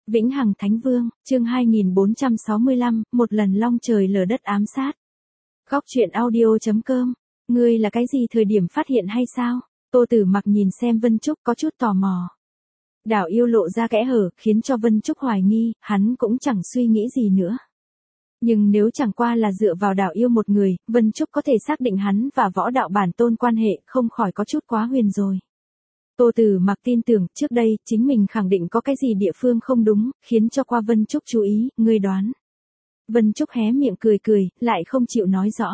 Vĩnh Hằng Thánh Vương, chương 2465, một lần long trời lở đất ám sát. Góc truyện audio.com, ngươi là cái gì thời điểm phát hiện hay sao? Tô Tử Mặc nhìn xem Vân Trúc có chút tò mò. Đảo yêu lộ ra kẽ hở, khiến cho Vân Trúc hoài nghi, hắn cũng chẳng suy nghĩ gì nữa. Nhưng nếu chẳng qua là dựa vào đảo yêu một người, Vân Trúc có thể xác định hắn và võ đạo bản tôn quan hệ, không khỏi có chút quá huyền rồi. Tô Tử Mặc tin tưởng, trước đây, chính mình khẳng định có cái gì địa phương không đúng, khiến cho qua Vân Trúc chú ý, ngươi đoán. Vân Trúc hé miệng cười cười, lại không chịu nói rõ.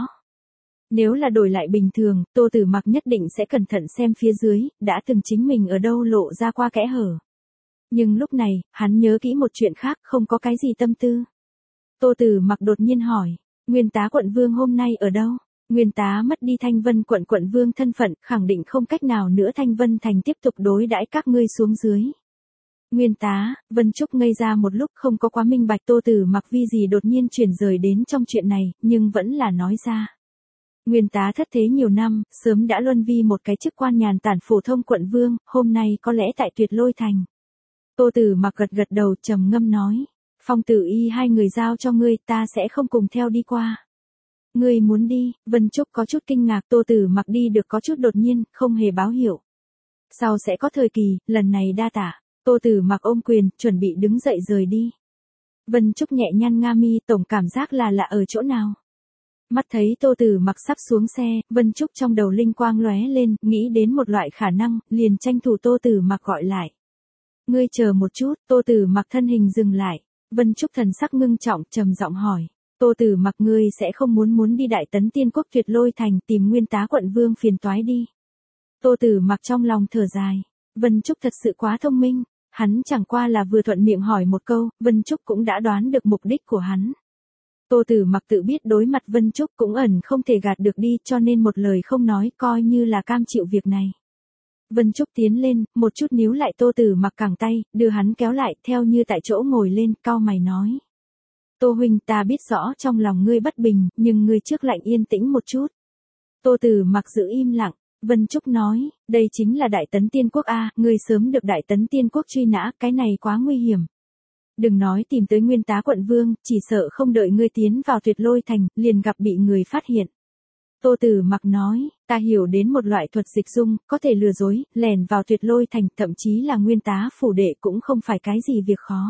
Nếu là đổi lại bình thường, Tô Tử Mặc nhất định sẽ cẩn thận xem phía dưới, đã từng chính mình ở đâu lộ ra qua kẽ hở. Nhưng lúc này, hắn nhớ kỹ một chuyện khác, không có cái gì tâm tư. Tô Tử Mặc đột nhiên hỏi, Nguyên Tá quận vương hôm nay ở đâu? Nguyên Tá mất đi Thanh Vân quận quận vương thân phận, khẳng định không cách nào nữa Thanh Vân thành tiếp tục đối đãi các ngươi xuống dưới. Nguyên Tá, Vân Trúc ngây ra một lúc không có quá minh bạch Tô Tử Mặc vì gì đột nhiên chuyển rời đến trong chuyện này, nhưng vẫn là nói ra. Nguyên Tá thất thế nhiều năm, sớm đã luân vi một cái chức quan nhàn tản phổ thông quận vương, hôm nay có lẽ tại Tuyệt Lôi thành. Tô Tử Mặc gật gật đầu trầm ngâm nói, Phong Tử Y hai người giao cho ngươi, ta sẽ không cùng theo đi qua. Ngươi muốn đi? Vân Trúc có chút kinh ngạc, Tô Tử Mặc đi được có chút đột nhiên, không hề báo hiệu. Sau sẽ có thời kỳ, lần này đa tạ. Tô Tử Mặc ôm quyền, chuẩn bị đứng dậy rời đi. Vân Trúc nhẹ nhăn nga mi, tổng cảm giác là lạ ở chỗ nào. Mắt thấy Tô Tử Mặc sắp xuống xe, Vân Trúc trong đầu linh quang lóe lên, nghĩ đến một loại khả năng, liền tranh thủ Tô Tử Mặc gọi lại. Ngươi chờ một chút, Tô Tử Mặc thân hình dừng lại. Vân Trúc thần sắc ngưng trọng, trầm giọng hỏi. Tô Tử Mặc, ngươi sẽ không muốn đi Đại Tấn Tiên Quốc Tuyệt Lôi thành tìm Nguyên Tá quận vương phiền toái đi. Tô Tử Mặc trong lòng thở dài. Vân Trúc thật sự quá thông minh. Hắn chẳng qua là vừa thuận miệng hỏi một câu, Vân Trúc cũng đã đoán được mục đích của hắn. Tô Tử Mặc tự biết đối mặt Vân Trúc cũng ẩn không thể gạt được đi, cho nên một lời không nói, coi như là cam chịu việc này. Vân Trúc tiến lên, một chút níu lại Tô Tử Mặc cẳng tay, đưa hắn kéo lại, theo như tại chỗ ngồi lên, cau mày nói. Tô huynh, ta biết rõ trong lòng ngươi bất bình, nhưng ngươi trước lạnh yên tĩnh một chút. Tô Tử Mặc giữ im lặng. Vân Trúc nói, đây chính là Đại Tấn Tiên Quốc a, ngươi sớm được Đại Tấn Tiên Quốc truy nã, cái này quá nguy hiểm. Đừng nói tìm tới Nguyên Tá quận vương, chỉ sợ không đợi ngươi tiến vào Tuyệt Lôi thành, liền gặp bị người phát hiện. Tô Tử Mặc nói, ta hiểu đến một loại thuật dịch dung, có thể lừa dối, lẻn vào Tuyệt Lôi thành, thậm chí là Nguyên Tá phủ đệ cũng không phải cái gì việc khó.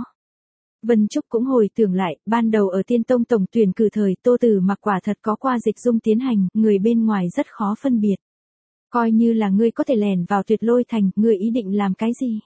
Vân Trúc cũng hồi tưởng lại, ban đầu ở Tiên Tông tổng tuyển cử thời, Tô Tử Mặc quả thật có qua dịch dung tiến hành, người bên ngoài rất khó phân biệt. Coi như là ngươi có thể lẻn vào Tuyệt Lôi thành, ngươi ý định làm cái gì?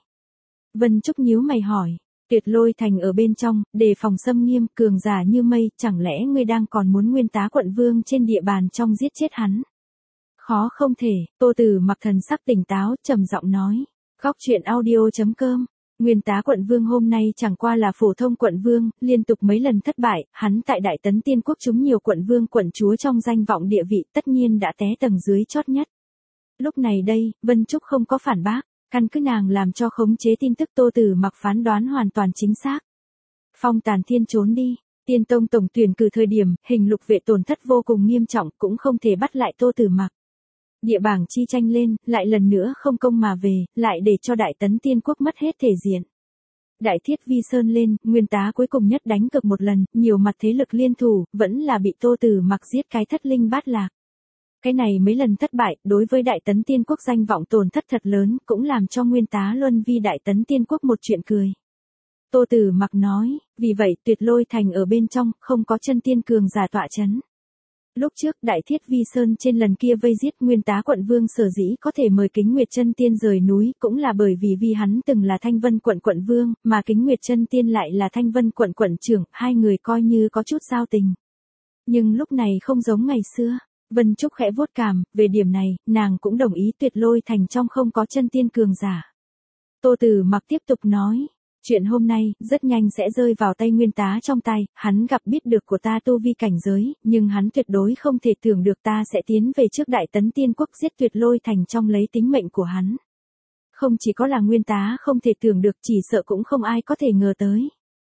Vân Trúc nhíu mày hỏi, Tuyệt Lôi thành ở bên trong, đề phòng xâm nghiêm, cường giả như mây, chẳng lẽ ngươi đang còn muốn Nguyên Tá quận vương trên địa bàn trong giết chết hắn? Khó không thể, Tô Tử Mặc thần sắc tỉnh táo, trầm giọng nói. Góc truyện audio.com, Nguyên Tá quận vương hôm nay chẳng qua là phổ thông quận vương, liên tục mấy lần thất bại, hắn tại Đại Tấn Tiên Quốc trúng nhiều quận vương quận chúa trong danh vọng địa vị, tất nhiên đã té tầng dưới chót nhất. Lúc này đây, Vân Trúc không có phản bác, căn cứ nàng làm cho khống chế tin tức Tô Tử Mặc phán đoán hoàn toàn chính xác. Phong Tàn Thiên trốn đi, Tiên Tông tổng tuyển cử thời điểm, hình lục vệ tổn thất vô cùng nghiêm trọng, cũng không thể bắt lại Tô Tử Mặc. Địa bảng chi tranh lên, lại lần nữa không công mà về, lại để cho Đại Tấn Tiên Quốc mất hết thể diện. Đại Thiết Vi Sơn lên, Nguyên Tá cuối cùng nhất đánh cược một lần, nhiều mặt thế lực liên thủ, vẫn là bị Tô Tử Mặc giết cái thất linh bát lạc. Cái này mấy lần thất bại, đối với Đại Tấn Tiên Quốc danh vọng tổn thất thật lớn, cũng làm cho Nguyên Tá luân vi Đại Tấn Tiên Quốc một chuyện cười. Tô Tử Mặc nói, vì vậy Tuyệt Lôi thành ở bên trong, không có chân tiên cường giả tọa chấn. Lúc trước Đại Thiết Vi Sơn trên lần kia vây giết Nguyên Tá quận vương sở dĩ có thể mời Kính Nguyệt chân tiên rời núi, cũng là bởi vì hắn từng là Thanh Vân quận quận vương, mà Kính Nguyệt chân tiên lại là Thanh Vân quận quận trưởng, hai người coi như có chút giao tình. Nhưng lúc này không giống ngày xưa. Vân Trúc khẽ vuốt cằm, về điểm này, nàng cũng đồng ý Tuyệt Lôi thành trong không có chân tiên cường giả. Tô Tử Mặc tiếp tục nói, chuyện hôm nay, rất nhanh sẽ rơi vào tay Nguyên Tá trong tay, hắn gặp biết được của ta tu vi cảnh giới, nhưng hắn tuyệt đối không thể tưởng được ta sẽ tiến về trước Đại Tấn Tiên Quốc giết Tuyệt Lôi thành trong lấy tính mệnh của hắn. Không chỉ có là Nguyên Tá không thể tưởng được, chỉ sợ cũng không ai có thể ngờ tới.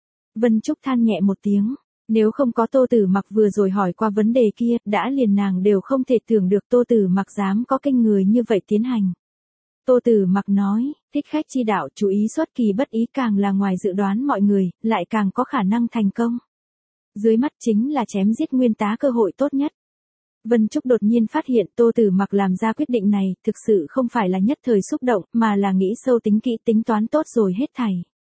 Vân Trúc than nhẹ một tiếng. Nếu không có Tô Tử Mặc vừa rồi hỏi qua vấn đề kia, đã liền nàng đều không thể tưởng được Tô Tử Mặc dám có kinh người như vậy tiến hành. Tô Tử Mặc nói, thích khách chi đạo chú ý xuất kỳ bất ý càng là ngoài dự đoán mọi người, lại càng có khả năng thành công. Dưới mắt chính là chém giết Nguyên Tá cơ hội tốt nhất. Vân Trúc đột nhiên phát hiện Tô Tử Mặc làm ra quyết định này, thực sự không phải là nhất thời xúc động, mà là nghĩ sâu tính kỹ tính toán tốt rồi hết thảy.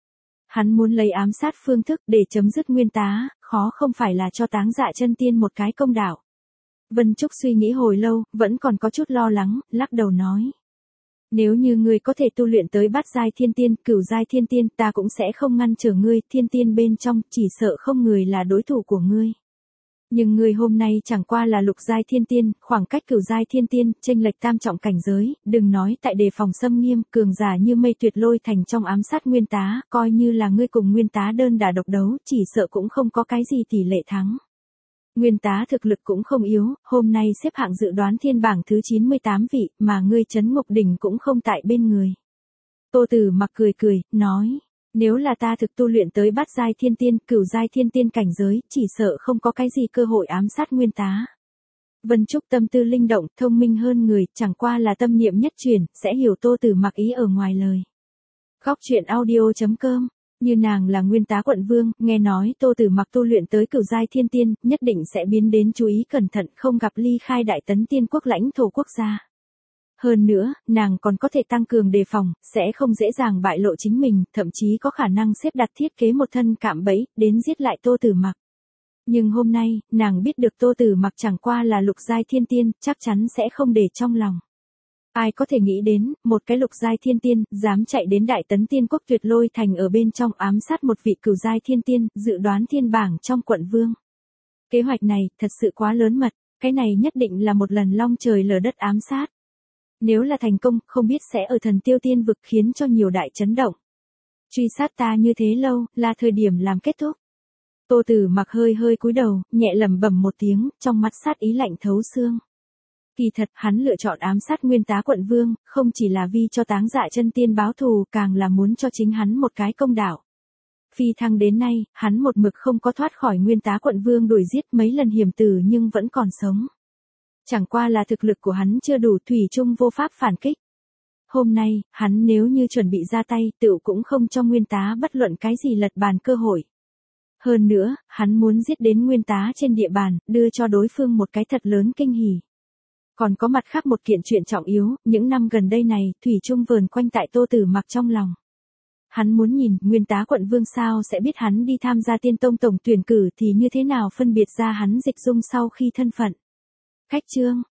Hắn muốn lấy ám sát phương thức để chấm dứt Nguyên Tá, khó không phải là cho Táng Dạ Chân Tiên một cái công đạo. Vân Trúc suy nghĩ hồi lâu, vẫn còn có chút lo lắng, lắc đầu nói. Nếu như ngươi có thể tu luyện tới bát giai thiên tiên, cửu giai thiên tiên, ta cũng sẽ không ngăn trở ngươi, thiên tiên bên trong, chỉ sợ không người là đối thủ của ngươi. Nhưng ngươi hôm nay chẳng qua là lục giai thiên tiên, khoảng cách cửu giai thiên tiên, chênh lệch tam trọng cảnh giới, đừng nói tại đề phòng xâm nghiêm, cường giả như mây tuyệt lôi thành trong ám sát Nguyên Tá, coi như là ngươi cùng Nguyên Tá đơn đả độc đấu, chỉ sợ cũng không có cái gì tỷ lệ thắng. Nguyên Tá thực lực cũng không yếu, hôm nay xếp hạng dự đoán thiên bảng thứ 98 vị, mà ngươi Trấn Ngục Đỉnh cũng không tại bên người. Tô Tử Mặc cười cười, nói, nếu là ta thực tu luyện tới bát giai thiên tiên, cửu giai thiên tiên cảnh giới, chỉ sợ không có cái gì cơ hội ám sát Nguyên Tá. Vân Trúc tâm tư linh động, thông minh hơn người, chẳng qua là tâm niệm nhất truyền, sẽ hiểu Tô Tử Mặc ý ở ngoài lời. Góc truyện audio.com. Như nàng là Nguyên Tá quận vương, nghe nói Tô Tử Mặc tu luyện tới cửu giai thiên tiên, nhất định sẽ biến đến chú ý cẩn thận, không gặp ly khai Đại Tấn Tiên quốc lãnh thổ quốc gia. Hơn nữa, nàng còn có thể tăng cường đề phòng, sẽ không dễ dàng bại lộ chính mình, thậm chí có khả năng xếp đặt thiết kế một thân cạm bẫy, đến giết lại Tô Tử Mặc. Nhưng hôm nay, nàng biết được Tô Tử Mặc chẳng qua là lục giai thiên tiên, chắc chắn sẽ không để trong lòng. Ai có thể nghĩ đến, một cái lục giai thiên tiên, dám chạy đến Đại Tấn Tiên quốc tuyệt lôi thành ở bên trong ám sát một vị cửu giai thiên tiên, dự đoán thiên bảng trong quận vương. Kế hoạch này, thật sự quá lớn mật, cái này nhất định là một lần long trời lở đất ám sát. Nếu là thành công, không biết sẽ ở Thần Tiêu Tiên vực khiến cho nhiều đại chấn động. Truy sát ta như thế lâu, là thời điểm làm kết thúc. Tô Tử Mặc hơi hơi cúi đầu, nhẹ lẩm bẩm một tiếng, trong mắt sát ý lạnh thấu xương. Kỳ thật, hắn lựa chọn ám sát Nguyên Tá quận vương, không chỉ là vì cho Táng Dạ Chân Tiên báo thù, càng là muốn cho chính hắn một cái công đạo. Phi thăng đến nay, hắn một mực không có thoát khỏi Nguyên Tá quận vương đuổi giết mấy lần hiểm tử nhưng vẫn còn sống. Chẳng qua là thực lực của hắn chưa đủ, thủy chung vô pháp phản kích. Hôm nay, hắn nếu như chuẩn bị ra tay, tựu cũng không cho Nguyên Tá bất luận cái gì lật bàn cơ hội. Hơn nữa, hắn muốn giết đến Nguyên Tá trên địa bàn, đưa cho đối phương một cái thật lớn kinh hỉ. Còn có mặt khác một kiện chuyện trọng yếu, những năm gần đây này, thủy chung vờn quanh tại Tô Tử Mặc trong lòng. Hắn muốn nhìn, Nguyên Tá quận vương sao sẽ biết hắn đi tham gia Tiên Tông tổng tuyển cử thì như thế nào phân biệt ra hắn dịch dung sau khi thân phận. Khách chương.